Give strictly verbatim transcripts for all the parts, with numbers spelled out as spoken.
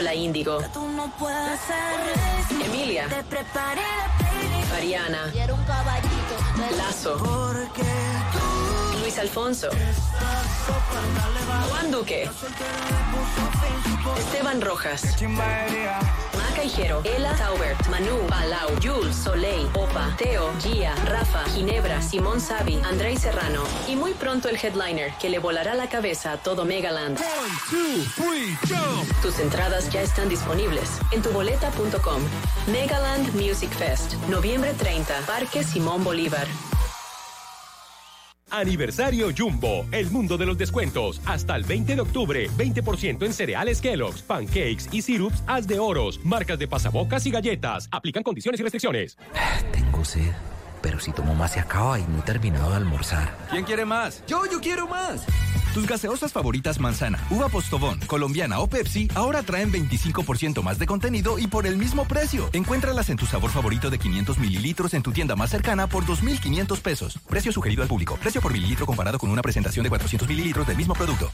Lola Índigo, Emilia, Mariana, Lazo, Luis Alfonso, Juan Duque, Esteban Rojas, Maca Hijero, Ela Taubert, Manu, Palau, Jules, Soleil, Opa, Teo, Gia, Rafa, Ginebra, Simón Savi, Andrei Serrano y muy pronto el headliner que le volará la cabeza a todo Megaland. One, two, three, jump. Tus entradas ya están disponibles en tuboleta punto com. Megaland Music Fest, noviembre treinta, Parque Simón Bolívar. Aniversario Jumbo, el mundo de los descuentos. Hasta el veinte de octubre, veinte por ciento en cereales Kellogg's, pancakes y sirups Haz de Oros, marcas de pasabocas y galletas. Aplican condiciones y restricciones. Tengo sed, pero si tomo más se acaba y no he terminado de almorzar. ¿Quién quiere más? Yo, yo quiero más. Tus gaseosas favoritas manzana, uva postobón, colombiana o Pepsi ahora traen veinticinco por ciento más de contenido y por el mismo precio. Encuéntralas en tu sabor favorito de quinientos mililitros en tu tienda más cercana por dos mil quinientos pesos. Precio sugerido al público. Precio por mililitro comparado con una presentación de cuatrocientos mililitros del mismo producto.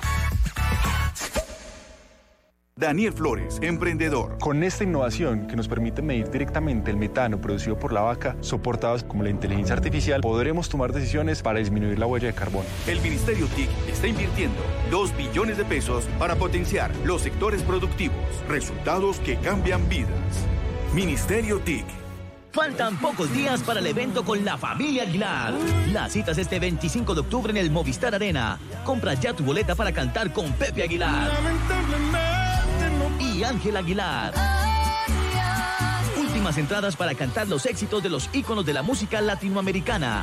Daniel Flores, emprendedor. Con esta innovación que nos permite medir directamente el metano producido por la vaca, soportados como la inteligencia artificial, podremos tomar decisiones para disminuir la huella de carbono. El Ministerio T I C está invirtiendo dos billones de pesos para potenciar los sectores productivos, resultados que cambian vidas. Ministerio T I C. Faltan pocos días para el evento con la familia Aguilar. Las citas este veinticinco de octubre en el Movistar Arena. Compra ya tu boleta para cantar con Pepe Aguilar y Ángel Aguilar. Últimas entradas para cantar los éxitos de los íconos de la música latinoamericana.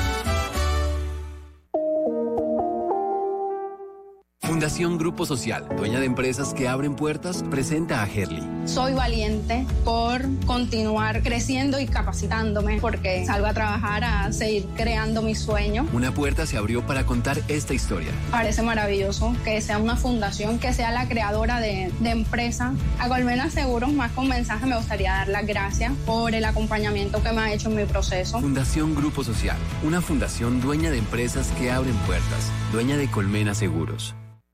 Fundación Grupo Social, dueña de empresas que abren puertas, presenta a Herly. Soy valiente por continuar creciendo y capacitándome, porque salgo a trabajar a seguir creando mi sueño. Una puerta se abrió para contar esta historia. Parece maravilloso que sea una fundación, que sea la creadora de, de empresa. A Colmena Seguros, más con mensaje, me gustaría dar las gracias por el acompañamiento que me ha hecho en mi proceso. Fundación Grupo Social, una fundación dueña de empresas que abren puertas, dueña de Colmena Seguros.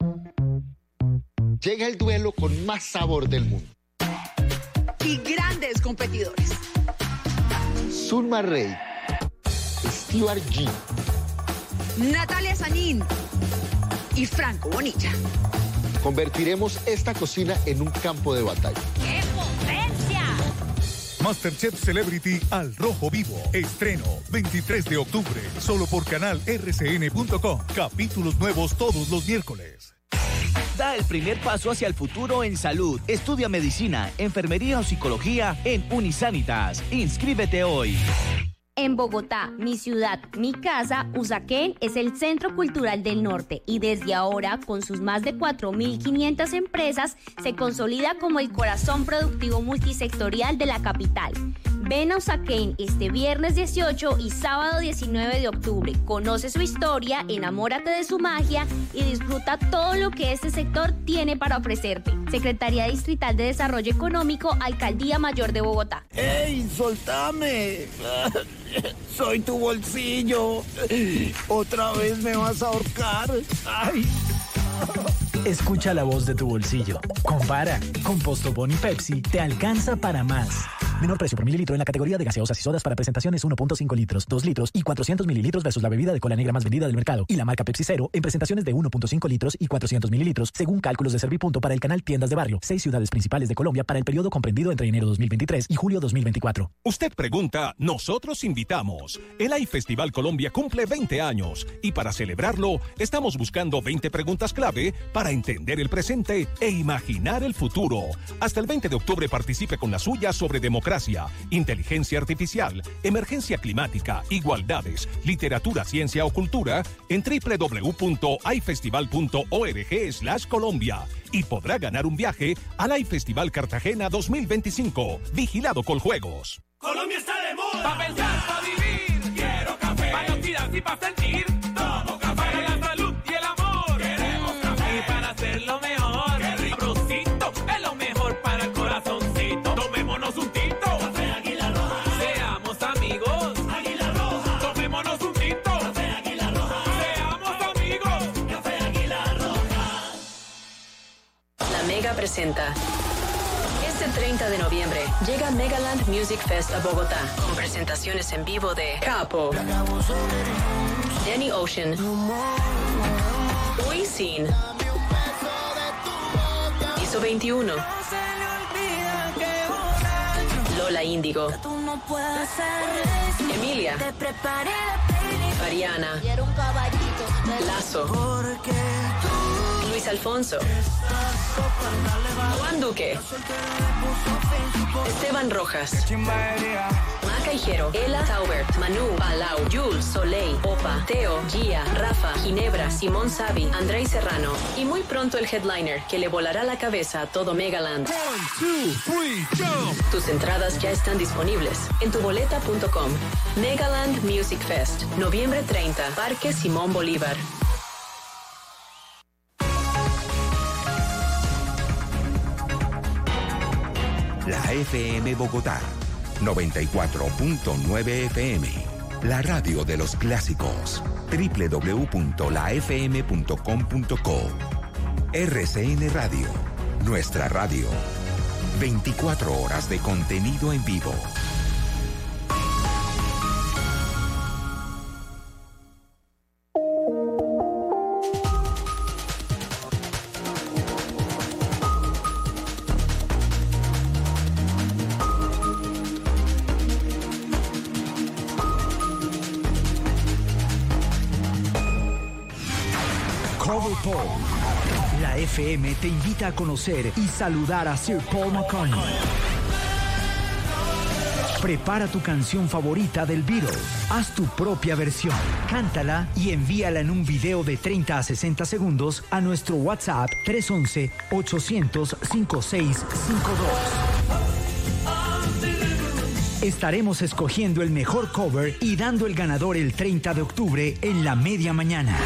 Llega el duelo con más sabor del mundo. Y grandes competidores. Zulma Rey, Stewart G, Natalia Sanín y Franco Bonilla. Convertiremos esta cocina en un campo de batalla. ¡Qué potencia! MasterChef Celebrity al rojo vivo. Estreno veintitrés de octubre, solo por canal R C N punto com. Capítulos nuevos todos los miércoles. Da el primer paso hacia el futuro en salud. Estudia medicina, enfermería o psicología en Unisanitas. Inscríbete hoy. En Bogotá, mi ciudad, mi casa, Usaquén es el Centro Cultural del Norte y desde ahora, con sus más de cuatro mil quinientas empresas, se consolida como el corazón productivo multisectorial de la capital. Ven a Usaquén este viernes dieciocho y sábado diecinueve de octubre. Conoce su historia, enamórate de su magia y disfruta todo lo que este sector tiene para ofrecerte. Secretaría Distrital de Desarrollo Económico, Alcaldía Mayor de Bogotá. ¡Ey, soltame! Soy tu bolsillo. ¿Otra vez me vas a ahorcar? ¡Ay! Escucha la voz de tu bolsillo. Compara. Con Postobón y Pepsi te alcanza para más. Menor precio por mililitro en la categoría de gaseosas y sodas para presentaciones uno punto cinco litros, dos litros y cuatrocientos mililitros versus la bebida de cola negra más vendida del mercado. Y la marca Pepsi Cero en presentaciones de uno punto cinco litros y cuatrocientos mililitros, según cálculos de Servipunto para el canal Tiendas de Barrio. Seis ciudades principales de Colombia para el periodo comprendido entre enero dos mil veintitrés y julio dos mil veinticuatro. Usted pregunta, nosotros invitamos. El iFestival Colombia cumple veinte años y para celebrarlo estamos buscando veinte preguntas clave para entender el presente e imaginar el futuro. Hasta el veinte de octubre participe con la suya sobre democracia, inteligencia artificial, emergencia climática, igualdades, literatura, ciencia o cultura en doble u doble u doble u punto i festival punto org slash Colombia y podrá ganar un viaje al iFestival Cartagena dos mil veinticinco. Vigilado Coljuegos. Colombia está de moda. Pa' pensar, pa' vivir. Quiero café. Pa' no tirar y pa' sentir. Tomo café. Para la salud y el amor. Queremos café. Y para hacerlo mejor. Qué rico. Sabrosito es lo mejor para el corazoncito. Tomémonos un tinto. Café Águila Roja. Seamos amigos. Águila Roja. Tomémonos un tinto. Café Águila Roja. Seamos amigos. Café Águila Roja. La Mega presenta Este treinta de noviembre llega Megaland Music Fest a Bogotá, con presentaciones en vivo de Capo, Danny Ocean, Wisin, Piso veintiuno, Lola Índigo, Emilia, Ariana, Lazo, Luis Alfonso, Juan Duque, Esteban Rojas, Maca Higuero, Ela Taubert, Manu, Palau, Jules, Soleil, Opa, Teo, Gia, Rafa, Ginebra, Simón Savi, Andrei Serrano y muy pronto el headliner que le volará la cabeza a todo Megaland. One, two, three, jump. Tus entradas ya están disponibles en tuboleta punto com. Megaland Music Fest, noviembre treinta, Parque Simón Bolívar. La F M Bogotá, noventa y cuatro punto nueve F M. La radio de los clásicos. doble u doble u doble u punto la f m punto com punto co. R C N Radio, nuestra radio. veinticuatro horas de contenido en vivo. La F M te invita a conocer y saludar a Sir Paul McCartney. Prepara tu canción favorita del Beatles. Haz tu propia versión. Cántala y envíala en un video de treinta a sesenta segundos a nuestro WhatsApp tres once, ochocientos, cincuenta y seis cincuenta y dos. Estaremos escogiendo el mejor cover y dando el ganador el treinta de octubre en la media mañana.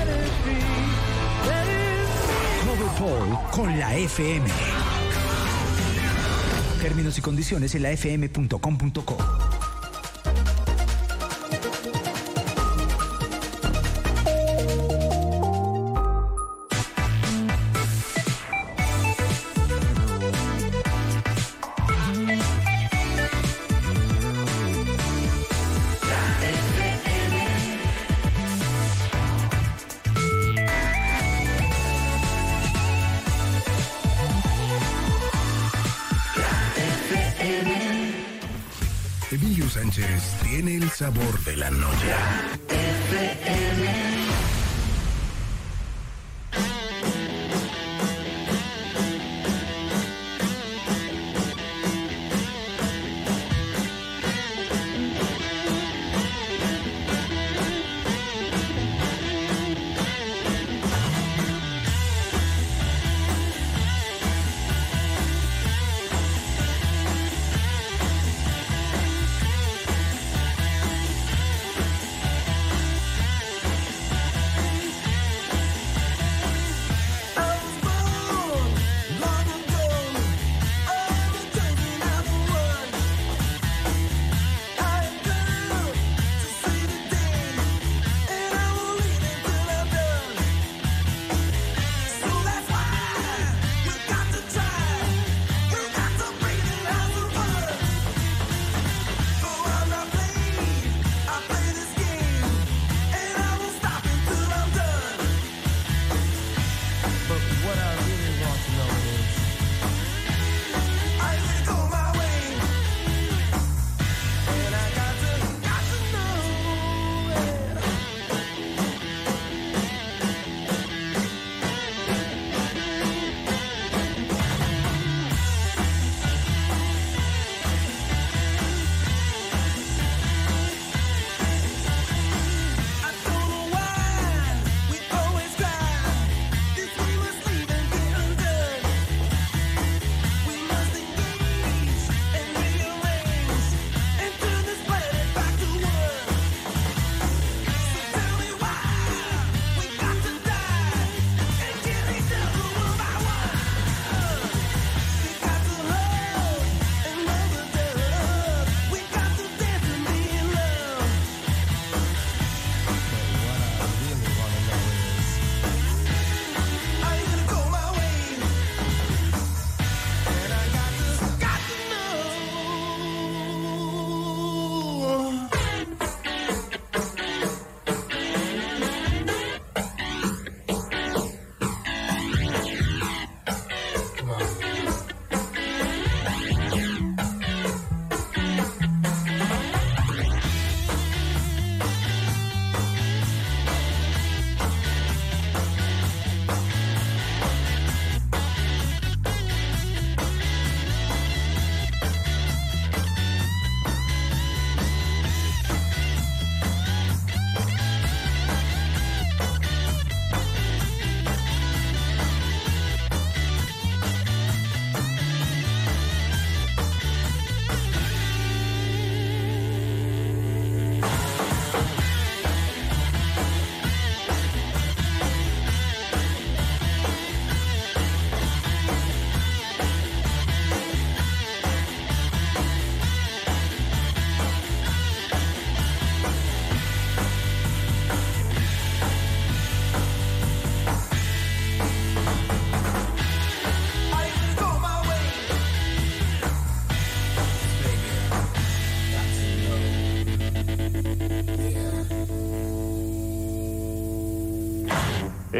Paul con la F M. Términos y condiciones en la f m punto com punto co. Emilio Sánchez tiene el sabor de la noche. F M.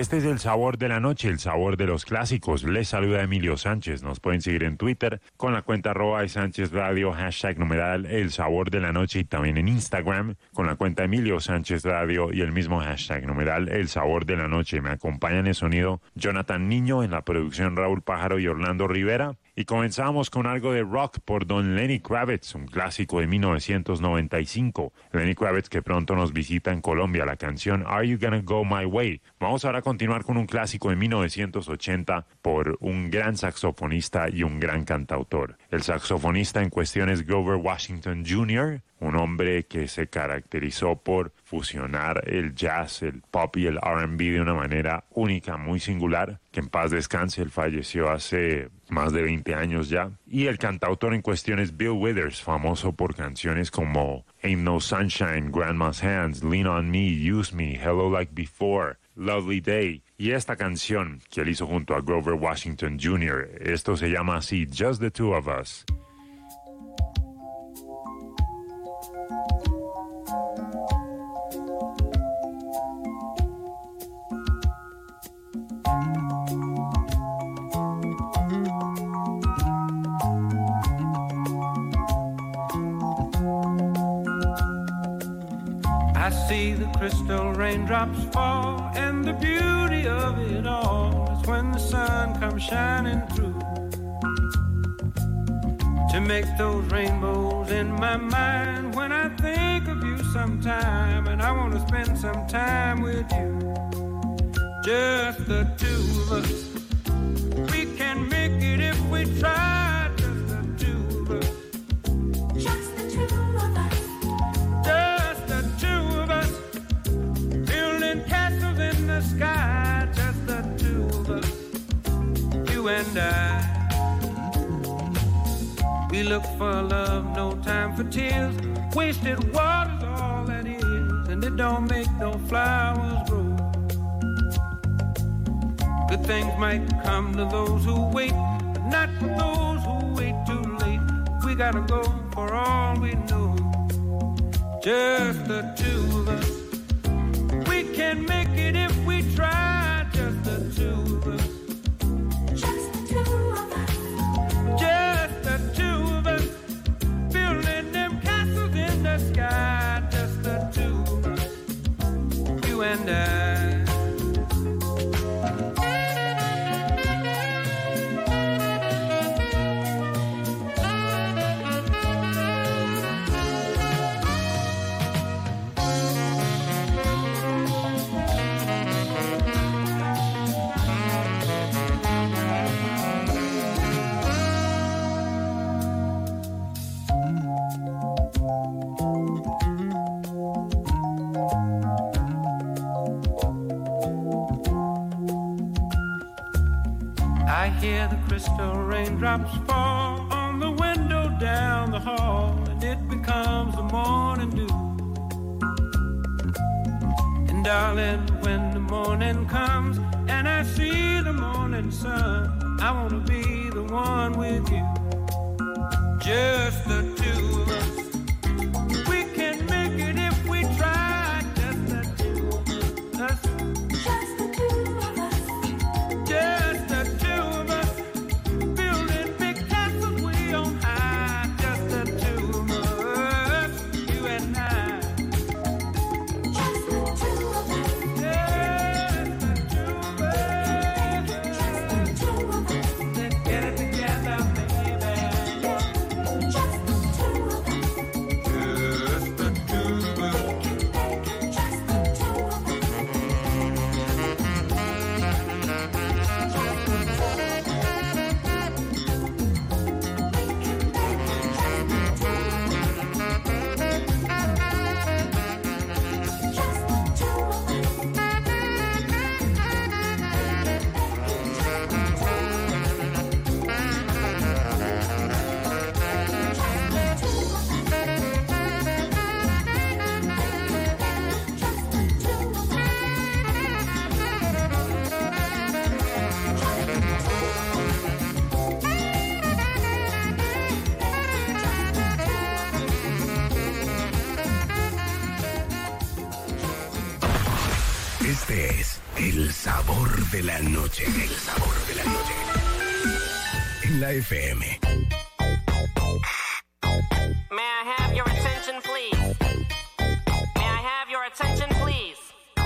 Este es el sabor de la noche, el sabor de los clásicos. Les saluda Emilio Sánchez. Nos pueden seguir en Twitter con la cuenta arroba Sánchez Radio, hashtag numeral el sabor de la noche, y también en Instagram con la cuenta Emilio Sánchez Radio y el mismo hashtag numeral el sabor de la noche. Me acompañan en el sonido Jonathan Niño, en la producción Raúl Pájaro y Orlando Rivera. Y comenzamos con algo de rock por don Lenny Kravitz, un clásico de mil novecientos noventa y cinco. Lenny Kravitz, que pronto nos visita en Colombia, la canción Are You Gonna Go My Way. Vamos ahora a continuar con un clásico de mil novecientos ochenta por un gran saxofonista y un gran cantautor. El saxofonista en cuestión es Grover Washington junior, un hombre que se caracterizó por fusionar el jazz, el pop y el R and B de una manera única, muy singular. Que en paz descanse, él falleció hace más de veinte años ya. Y el cantautor en cuestión es Bill Withers, famoso por canciones como Ain't No Sunshine, Grandma's Hands, Lean On Me, Use Me, Hello Like Before, Lovely Day. Y esta canción que él hizo junto a Grover Washington junior, esto se llama así, Just the Two of Us. I see the crystal raindrops fall, and the beauty of it all is when the sun comes shining through to make those rainbows in my mind when I think of you sometime, and I want to spend some time with you, just the two of us. We can make it if we try, just the two of us. Just the two of us. Just the two of us. Building castles in the sky, just the two of us. You and I. We look for love, no time for tears. Wasted water's all that is, and it don't make no flowers grow. Good things might come to those who wait, but not for those who wait too late. We gotta go for all we know, just the two of us. We can make it if we try, just the two of us. Just the two of us. Just the two of us. Building them castles in the sky, just the two of us. You and I. I hear the crystal raindrops fall on the window down the hall, and it becomes the morning dew. And darling, when the morning comes and I see the morning sun, I want to be the one with you, just the two of us. We can make it if we try, just the two of us. Just the two of us. Just the two of us. Building big castles way on high, just the two of us. You and I. Just the two of us. Just the two of us. Just the two of us. Let's get it together, baby. Just the sabor de la noche. El sabor de la noche. En la F M. May I have your attention, please? May I have your attention, please?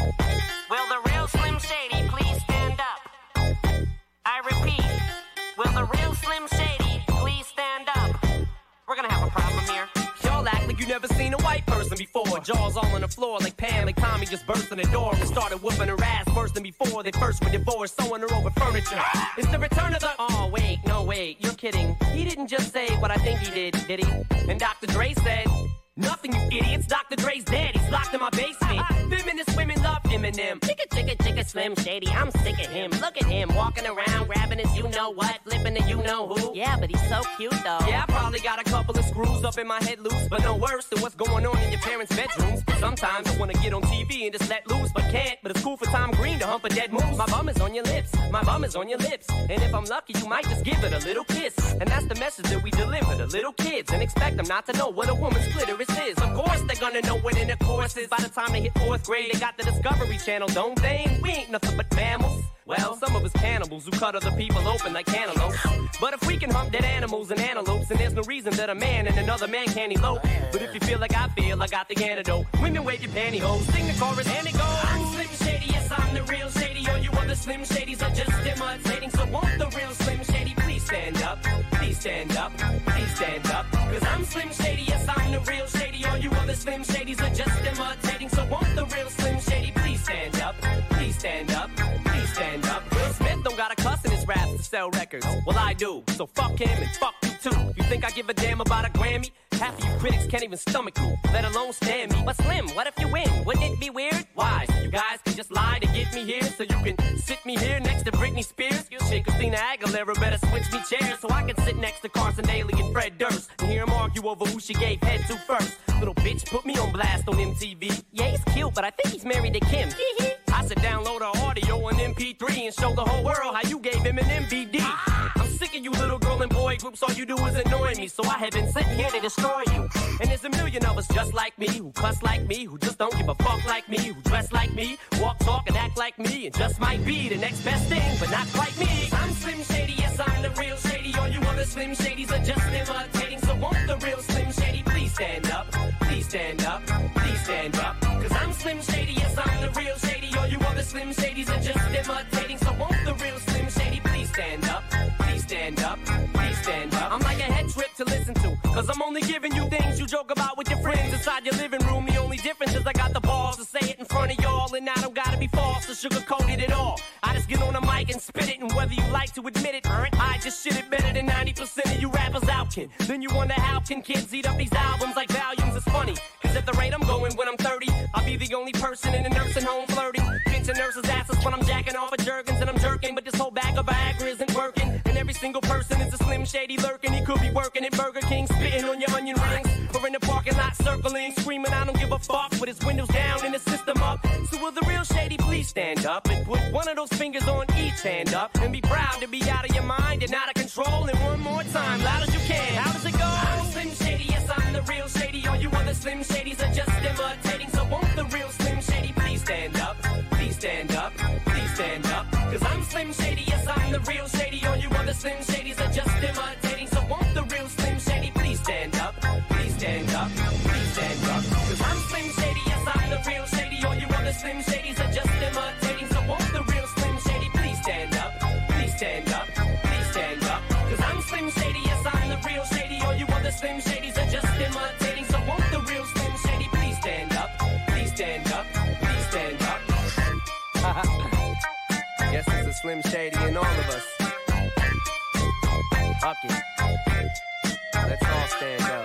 Will the real Slim Shady please stand up? I repeat, will the real Slim Shady please stand up? We're gonna have a problem here. Y'all act like you never seen a white person before. Jaws all on the floor like Pam, like Tommy just burst in the door and started whooping her ass worse than before. They first were divorced, sewing her over furniture. It's the return of the... Oh, wait, no, wait, you're kidding. He didn't just say what I think he did, did he? And Doctor Dre said... Nothing, you idiots. Doctor Dre's dead. He's locked in my basement. Feminist women love Eminem. Chicka, chicka, chicka, Slim Shady. I'm sick of him. Look at him walking around, grabbing his you-know-what, flipping the you-know-who. Yeah, but he's so cute, though. Yeah, I probably got a couple of screws up in my head loose, but no worse than what's going on in your parents' bedrooms. Sometimes I want to get on T V and just let loose, but can't. But it's cool for Tom Green to hump a dead moose. My bum is on your lips. My bum is on your lips. And if I'm lucky, you might just give it a little kiss. And that's the message that we deliver to little kids and expect them not to know what a woman's clitoris is. Of course they're gonna know what intercourse is. By the time they hit fourth grade, they got the Discovery Channel, don't they? We ain't nothing but mammals. Well, some of us cannibals who cut other people open like cantaloupes. But if we can hump dead animals and antelopes, then there's no reason that a man and another man can't elope. But if you feel like I feel, I got the antidote. Women wave your pantyhose, sing the chorus and it goes. I'm Slim Shady, yes I'm the real Shady. All you other Slim Shadys are just imitating. So won't the real Slim Shady please stand up? Please stand up, please stand up. Cause I'm Slim Shady, yes I'm the real Shady. All you other Slim Shadys are just imitating. So won't the real Slim Shady please stand up? Please stand up, please stand up. Will Smith don't got a cuss in his raps to sell records. Well, I do. So fuck him and fuck you too. You think I give a damn about a Grammy? Half of you critics can't even stomach me, let alone stand me. But Slim, what if you win? Wouldn't it be weird? Why? So you guys can just lie to get me here, so you can sit me here next to Britney Spears. Shit, Christina Aguilera better switch me chairs so I can sit next to Carson Daly and Fred Durst and hear them argue over who she gave head to first. Little bitch put me on blast on M T V. Yeah, he's cute, but I think he's married to Kim. I said download her audio on M P three and show the whole world how you gave him an M V D. I'm sick of you little girl and boy groups, all you do is annoy me, so I have been sitting here to destroy you. And there's a million of us just like me, who cuss like me, who just don't give a fuck like me, who dress like me, walk, talk, and act like me, and just might be the next best thing, but not quite me. I'm Slim Shady, yes I'm the real Shady, all you other Slim Shadys are just imitating, so won't the real Slim Shady please stand up, please stand up, please stand up. Cause I'm Slim Shady, yes I'm the real Shady, all you other Slim Shadys are just imitating, so won't the real Slim Shady please stand up, please stand up, please stand up. I'm like a head trip to listen to, cause I'm only giving you things you joke about with your friends inside your living room. The only difference is I got the balls to say it in front of y'all, and I don't gotta be false or sugarcoat it at all. I just get on the mic and spit it, and whether you like to admit it, I just shit it better than ninety percent of you rappers out, kid. Then you wonder how can kids eat up these albums like volumes? It's funny, cause at the rate I'm going when I'm thirty, I'll be the only person in a nursing home flirting, pinching nurses' asses when I'm jacking off of Jergens and I'm jerking, but this whole bag of Viagra isn't working, and every single person is a Slim Shady lurking. He could be working at Burger King, spitting on your onion rings, or in the parking lot circling, screaming I don't give a fuck, with his windows down and his system up. So will the real Shady please stand up and put one of those fingers on each hand up and be proud to be out of your mind and out of control. And one more time, loud as you can. How does it go? I'm Slim Shady, yes I'm the real Shady. All you other Slim Shadys are just imitating. So won't the real Slim Shady please stand up? Please stand up, please stand up. Cause I'm Slim Shady, yes I'm the real Shady. All you other Slim Shadys are just imitating. So won't the real Slim Shady please stand up? Please stand up, please stand up. Cause I'm Slim Shady, yes I'm the real Shady. All you other Slim Shadys are just imitating. So won't the real Slim Shady please stand up? Please stand up, please stand up. Cause I'm Slim Shady, yes I'm the real Shady. All you other Slim Shadys are just imitating. So won't the real Slim Shady please stand up? Please stand up, please stand up. Guess there's a Slim Shady in all of us. Fuck it. Let's all stand up.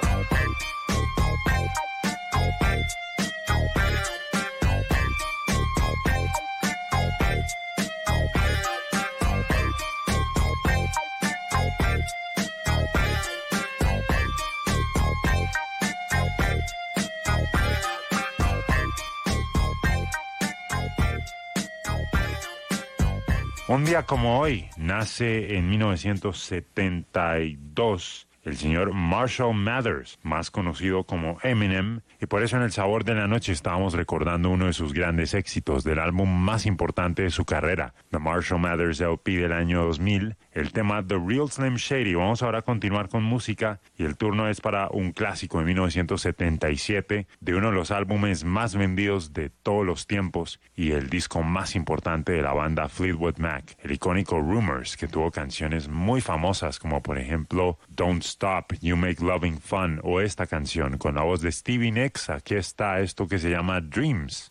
Un día como hoy, nace en mil novecientos setenta y dos el señor Marshall Mathers, más conocido como Eminem, y por eso en El Sabor de la Noche estábamos recordando uno de sus grandes éxitos del álbum más importante de su carrera, The Marshall Mathers L P del año dos mil, el tema The Real Slim Shady. Vamos ahora a continuar con música y el turno es para un clásico de mil novecientos setenta y siete, de uno de los álbumes más vendidos de todos los tiempos y el disco más importante de la banda Fleetwood Mac, el icónico Rumors, que tuvo canciones muy famosas como por ejemplo Don't Stop, You Make Loving Fun, o esta canción con la voz de Stevie Nicks. Aquí está esto que se llama Dreams.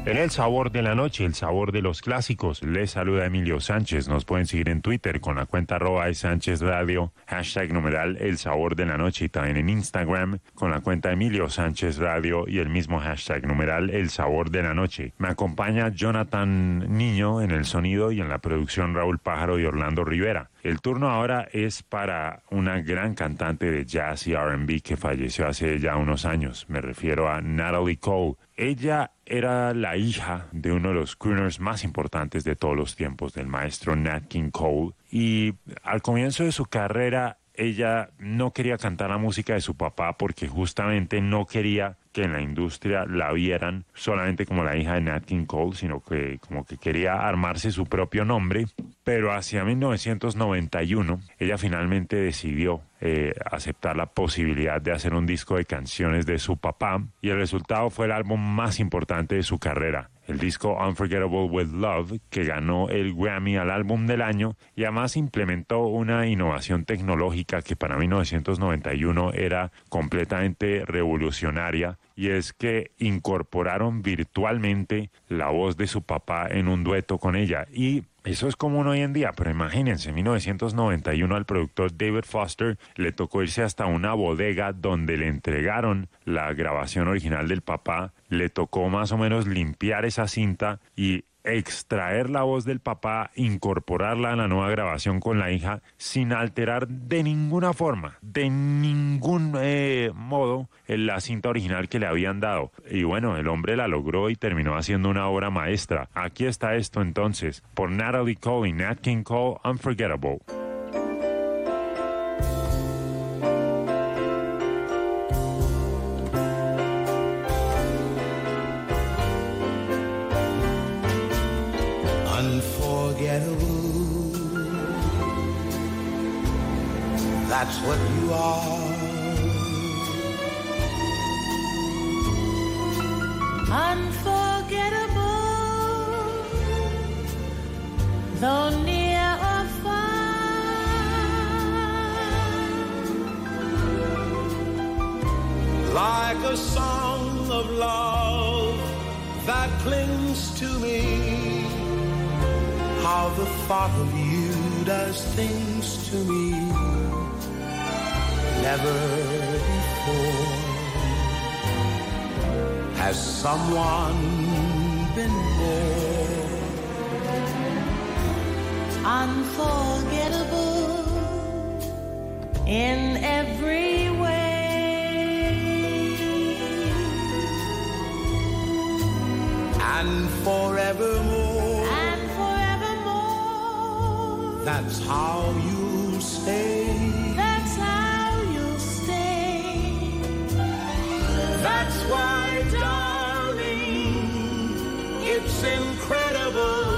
En El Sabor de la Noche, el sabor de los clásicos, les saluda Emilio Sánchez. Nos pueden seguir en Twitter con la cuenta arroba Sánchez Radio, hashtag numeral El Sabor de la Noche, y también en Instagram con la cuenta Emilio Sánchez Radio y el mismo hashtag numeral El Sabor de la Noche. Me acompaña Jonathan Niño en el sonido y en la producción Raúl Pájaro y Orlando Rivera. El turno ahora es para una gran cantante de jazz y R and B que falleció hace ya unos años. Me refiero a Natalie Cole. Ella era la hija de uno de los crooners más importantes de todos los tiempos, del maestro Nat King Cole. Y al comienzo de su carrera, ella no quería cantar la música de su papá porque justamente no quería que en la industria la vieran solamente como la hija de Nat King Cole, sino que como que quería armarse su propio nombre. Pero hacia mil novecientos noventa y uno, ella finalmente decidió eh, aceptar la posibilidad de hacer un disco de canciones de su papá, y el resultado fue el álbum más importante de su carrera, el disco Unforgettable with Love, que ganó el Grammy al álbum del año, y además implementó una innovación tecnológica que para mil novecientos noventa y uno era completamente revolucionaria, y es que incorporaron virtualmente la voz de su papá en un dueto con ella. Y eso es común hoy en día, pero imagínense, en mil novecientos noventa y uno al productor David Foster le tocó irse hasta una bodega donde le entregaron la grabación original del papá, le tocó más o menos limpiar esa cinta y extraer la voz del papá, incorporarla a la nueva grabación con la hija sin alterar de ninguna forma, de ningún eh, modo en la cinta original que le habían dado. Y bueno, el hombre la logró y terminó haciendo una obra maestra. Aquí está esto entonces, por Natalie Cole y Nat King Cole, Unforgettable. Unforgettable, that's what you are. Unforgettable, though near or far. Like a song of love that clings to me. How the thought of you does things to me never before has someone been more unforgettable in every way and forevermore. That's how you stay. That's how you stay. That's why, darling, it's incredible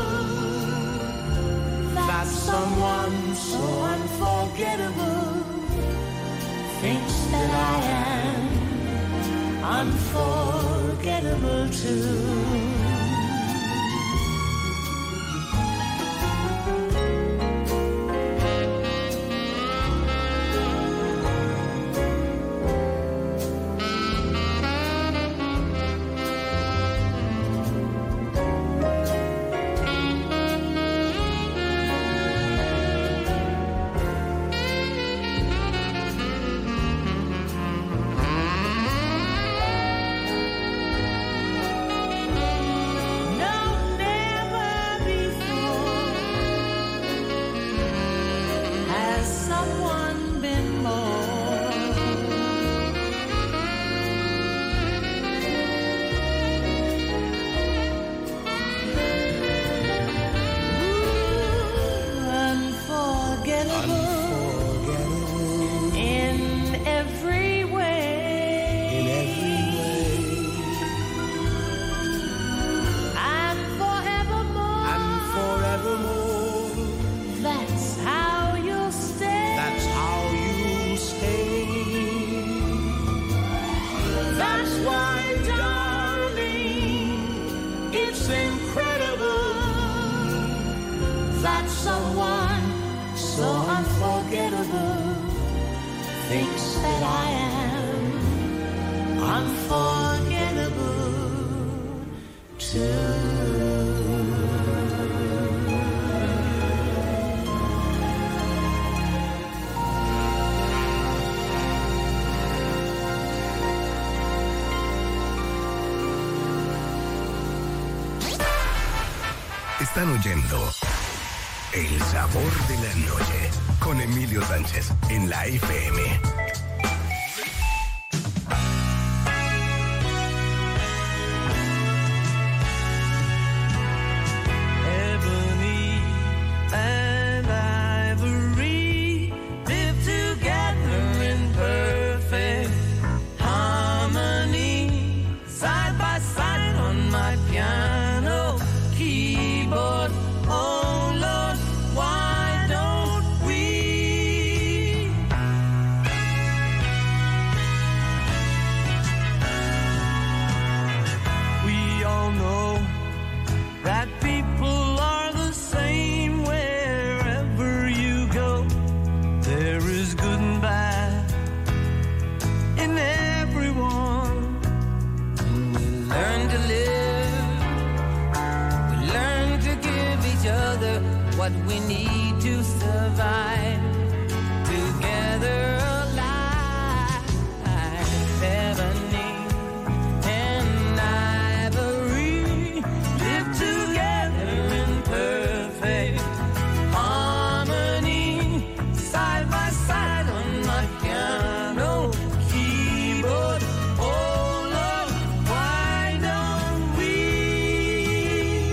that someone so unforgettable thinks that I am unforgettable too. thinks that I am unforgettable too. Están oyendo El Sabor de la Noche con Emilio Sánchez en la F M. What we need to survive together alive. Ebony and ivory live together in perfect harmony, side by side on my piano keyboard. Oh Lord, why don't we?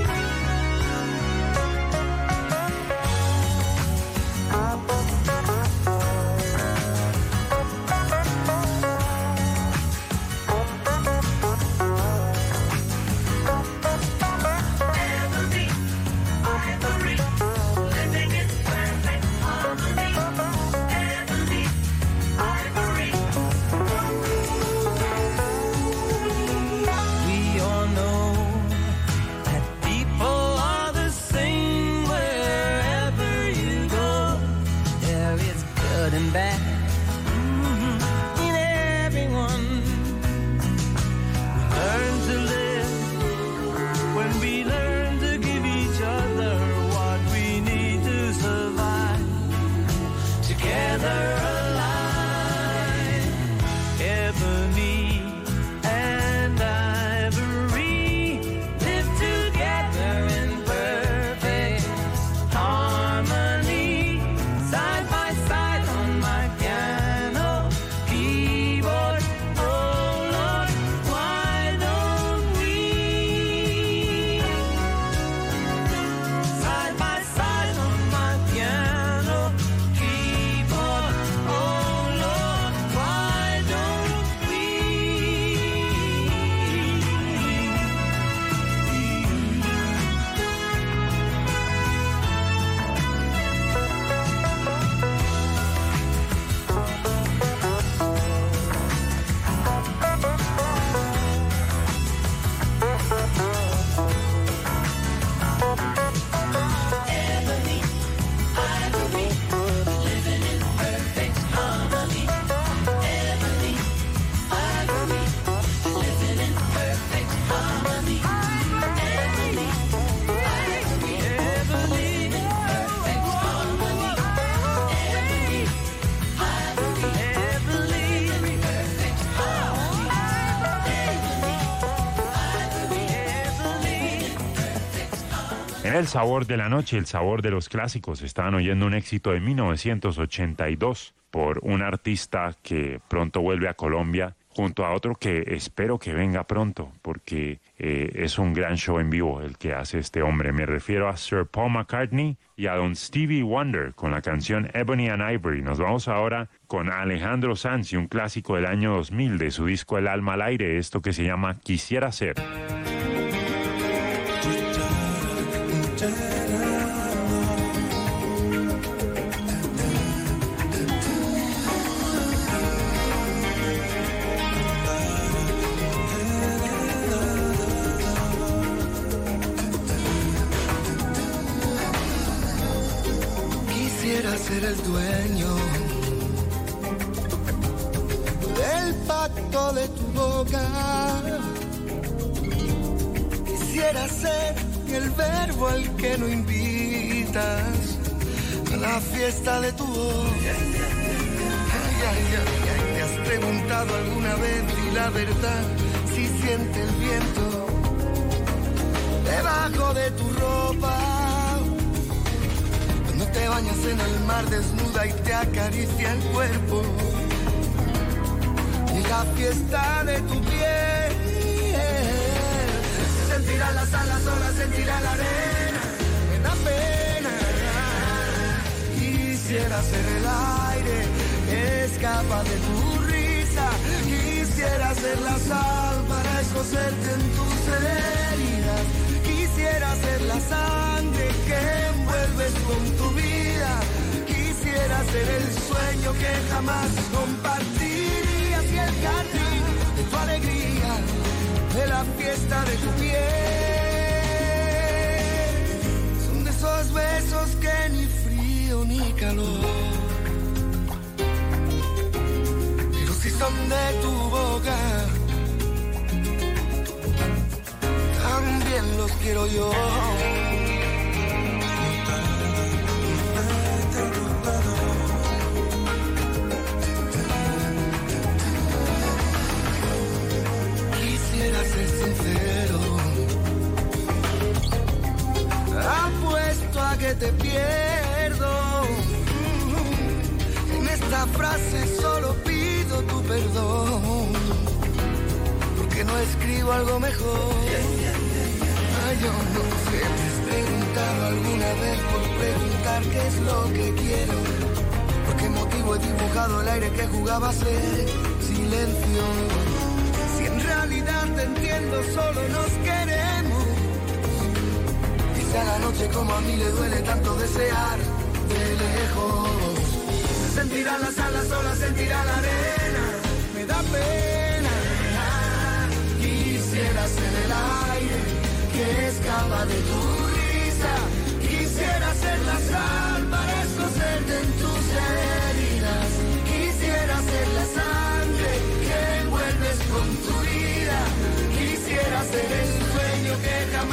En El Sabor de la Noche, el sabor de los clásicos, estaban oyendo un éxito de mil novecientos ochenta y dos por un artista que pronto vuelve a Colombia, junto a otro que espero que venga pronto, porque eh, es un gran show en vivo el que hace este hombre. Me refiero a Sir Paul McCartney y a don Stevie Wonder con la canción Ebony and Ivory. Nos vamos ahora con Alejandro Sanz y un clásico del año dos mil de su disco El alma al aire, esto que se llama Quisiera ser. Quisiera ser el dueño del pacto de tu boca. Quisiera quisiera ser el verbo al que no invitas a la fiesta de tu voz. Ay, ay, ay, ay, ¿te has preguntado alguna vez y la verdad si siente el viento debajo de tu ropa? Cuando te bañas en el mar desnuda y te acaricia el cuerpo. Y la fiesta de tu piel. Sentirá las alas solas, sentirá la arena. Me da pena. Quisiera ser el aire que escapa de tu risa. Quisiera ser la sal para escocerte en tus heridas. Quisiera ser la sangre que envuelves con tu vida. Quisiera ser el sueño que jamás compartirías y el jardín de tu alegría, de la fiesta de tu piel. Son de esos besos que ni frío ni calor, pero si son de tu boca, también los quiero yo. Quisiera ser sincero, apuesto a que te pierdo. En esta frase solo pido tu perdón, porque no escribo algo mejor. Ay, yo no sé, te has preguntado alguna vez por preguntar qué es lo que quiero. ¿Por qué motivo he dibujado el aire que jugaba a ser silencio? Si en realidad te entiendo, solo nos queremos. Dice a la noche como a mí le duele tanto desear de lejos. Sentirá las alas solas, sentirá la arena. Me da pena. Quisiera ser el aire que escapa de tu risa.